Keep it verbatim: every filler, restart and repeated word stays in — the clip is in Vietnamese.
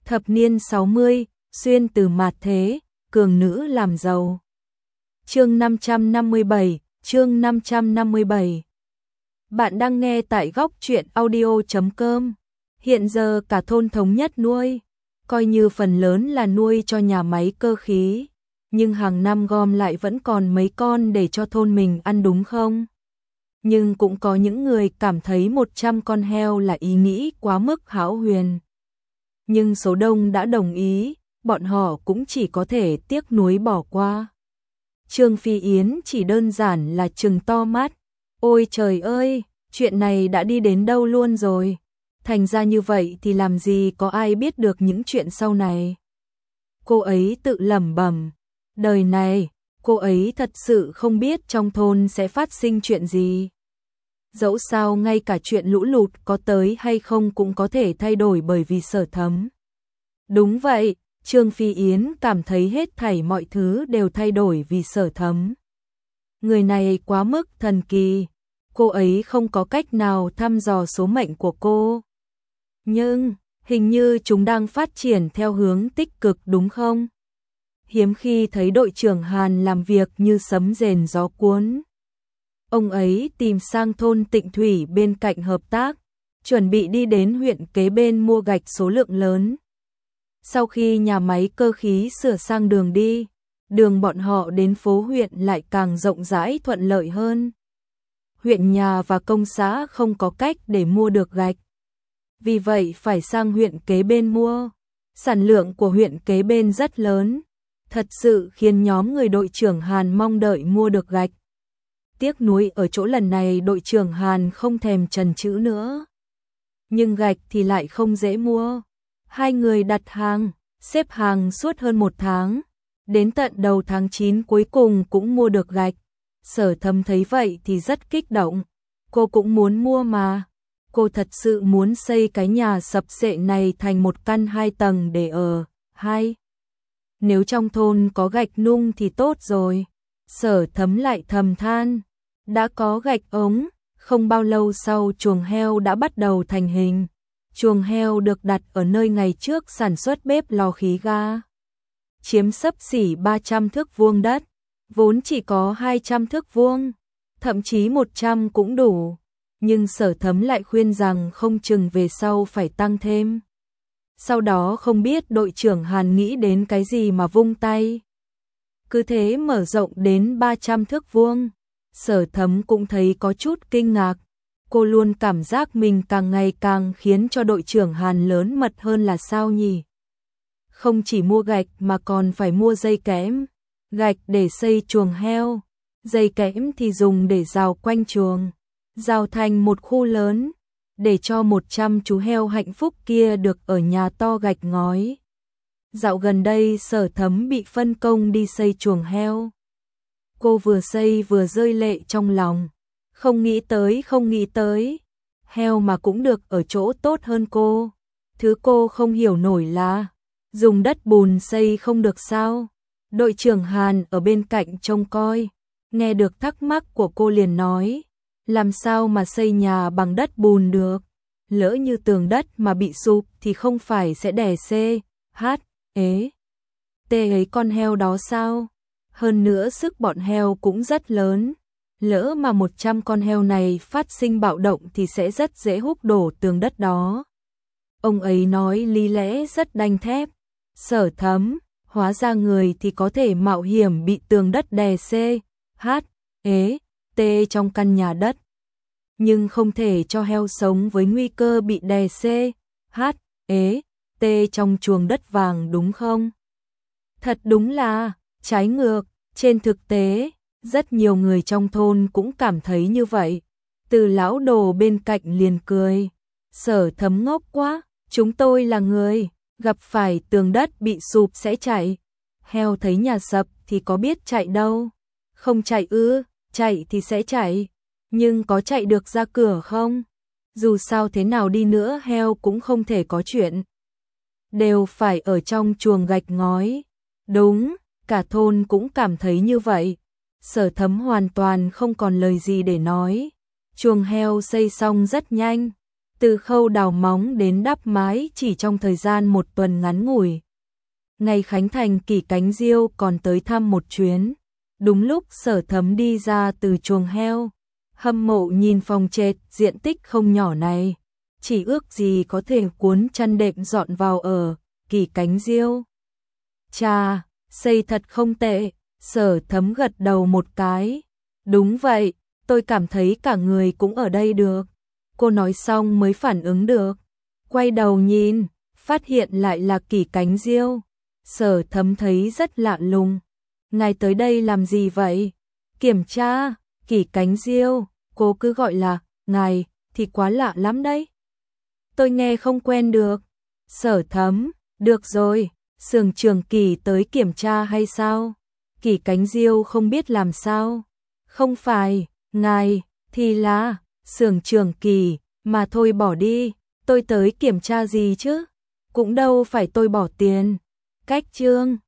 Thập niên sáu mươi, xuyên từ mạt thế, cường nữ làm giàu. Chương năm trăm năm mươi bảy, chương năm trăm năm mươi bảy. Bạn đang nghe tại góc truyện audio chấm com. Hiện giờ cả thôn thống nhất nuôi, coi như phần lớn là nuôi cho nhà máy cơ khí, nhưng hàng năm gom lại vẫn còn mấy con để cho thôn mình ăn đúng không? Nhưng cũng có những người cảm thấy một trăm con heo là ý nghĩ quá mức hão huyền. Nhưng số đông đã đồng ý, bọn họ cũng chỉ có thể tiếc nuối bỏ qua. Trương Phi Yến chỉ đơn giản là trừng to mắt. Ôi trời ơi, chuyện này đã đi đến đâu luôn rồi? Thành ra như vậy thì làm gì có ai biết được những chuyện sau này? Cô ấy tự lẩm bẩm, đời này, cô ấy thật sự không biết trong thôn sẽ phát sinh chuyện gì. Dẫu sao ngay cả chuyện lũ lụt có tới hay không cũng có thể thay đổi bởi vì Sở Thấm. Đúng vậy, Trương Phi Yến cảm thấy hết thảy mọi thứ đều thay đổi vì Sở Thấm. Người này quá mức thần kỳ, cô ấy không có cách nào thăm dò số mệnh của cô. Nhưng, hình như chúng đang phát triển theo hướng tích cực đúng không? Hiếm khi thấy đội trưởng Hàn làm việc như sấm rền gió cuốn. Ông ấy tìm sang thôn Tịnh Thủy bên cạnh hợp tác, chuẩn bị đi đến huyện kế bên mua gạch số lượng lớn. Sau khi nhà máy cơ khí sửa sang đường đi, đường bọn họ đến phố huyện lại càng rộng rãi thuận lợi hơn. Huyện nhà và công xã không có cách để mua được gạch, vì vậy phải sang huyện kế bên mua. Sản lượng của huyện kế bên rất lớn, thật sự khiến nhóm người đội trưởng Hàn mong đợi mua được gạch. Tiếc nuối ở chỗ lần này đội trưởng Hàn không thèm chần chừ nữa. Nhưng gạch thì lại không dễ mua. Hai người đặt hàng, xếp hàng suốt hơn một tháng. Đến tận đầu tháng chín cuối cùng cũng mua được gạch. Sở Thấm thấy vậy thì rất kích động. Cô cũng muốn mua mà. Cô thật sự muốn xây cái nhà sập xệ này thành một căn hai tầng để ở. Hai. Nếu trong thôn có gạch nung thì tốt rồi. Sở Thấm lại thầm than. Đã có gạch ống, không bao lâu sau chuồng heo đã bắt đầu thành hình. Chuồng heo được đặt ở nơi ngày trước sản xuất bếp lò khí ga. Chiếm xấp xỉ ba trăm thước vuông đất, vốn chỉ có hai trăm thước vuông, thậm chí một trăm cũng đủ. Nhưng Sở Thấm lại khuyên rằng không chừng về sau phải tăng thêm. Sau đó không biết đội trưởng Hàn nghĩ đến cái gì mà vung tay. Cứ thế mở rộng đến ba trăm thước vuông. Sở Thấm cũng thấy có chút kinh ngạc. Cô luôn cảm giác mình càng ngày càng khiến cho đội trưởng Hàn lớn mật hơn là sao nhỉ? Không chỉ mua gạch mà còn phải mua dây kẽm. Gạch để xây chuồng heo, dây kẽm thì dùng để rào quanh chuồng, rào thành một khu lớn, để cho một trăm chú heo hạnh phúc kia được ở nhà to gạch ngói. Dạo gần đây Sở Thấm bị phân công đi xây chuồng heo. Cô vừa xây vừa rơi lệ trong lòng. Không nghĩ tới, không nghĩ tới. Heo mà cũng được ở chỗ tốt hơn cô. Thứ cô không hiểu nổi là dùng đất bùn xây không được sao? Đội trưởng Hàn ở bên cạnh trông coi, nghe được thắc mắc của cô liền nói, làm sao mà xây nhà bằng đất bùn được? Lỡ như tường đất mà bị sụp thì không phải sẽ đè xê, hát, ế, tê ấy con heo đó sao? Hơn nữa sức bọn heo cũng rất lớn. Lỡ mà một trăm con heo này phát sinh bạo động thì sẽ rất dễ húc đổ tường đất đó. Ông ấy nói lý lẽ rất đanh thép. Sở Thấm, hóa ra người thì có thể mạo hiểm bị tường đất đè xê, hát, ế, tê trong căn nhà đất. Nhưng không thể cho heo sống với nguy cơ bị đè xê, hát, ế, tê trong chuồng đất vàng đúng không? Thật đúng là trái ngược. Trên thực tế, rất nhiều người trong thôn cũng cảm thấy như vậy. Từ lão đồ bên cạnh liền cười. Sở Thấm ngốc quá, chúng tôi là người, gặp phải tường đất bị sụp sẽ chạy. Heo thấy nhà sập thì có biết chạy đâu. Không chạy ư, chạy thì sẽ chạy. Nhưng có chạy được ra cửa không? Dù sao thế nào đi nữa heo cũng không thể có chuyện. Đều phải ở trong chuồng gạch ngói. Đúng. Cả thôn cũng cảm thấy như vậy. Sở Thấm hoàn toàn không còn lời gì để nói. Chuồng heo xây xong rất nhanh. Từ khâu đào móng đến đắp mái chỉ trong thời gian một tuần ngắn ngủi. Ngày khánh thành Kỷ Cánh Diêu còn tới thăm một chuyến. Đúng lúc Sở Thấm đi ra từ chuồng heo, hâm mộ nhìn phòng trệt diện tích không nhỏ này, chỉ ước gì có thể cuốn chăn đệm dọn vào ở Kỷ Cánh Diêu. Chà, xây thật không tệ, Sở Thấm gật đầu một cái. Đúng vậy, tôi cảm thấy cả người cũng ở đây được. Cô nói xong mới phản ứng được. Quay đầu nhìn, phát hiện lại là Kỷ Cánh Diêu. Sở Thấm thấy rất lạ lùng. Ngài tới đây làm gì vậy? Kiểm tra, Kỷ Cánh Diêu, cô cứ gọi là ngài thì quá lạ lắm đấy. Tôi nghe không quen được. Sở Thấm, được rồi, Xưởng trưởng Kỷ tới kiểm tra hay sao? Kỷ Cánh Diêu không biết làm sao. Không phải, ngài, thì là Xưởng trưởng Kỷ, mà thôi bỏ đi, tôi tới kiểm tra gì chứ? Cũng đâu phải tôi bỏ tiền. Cách chương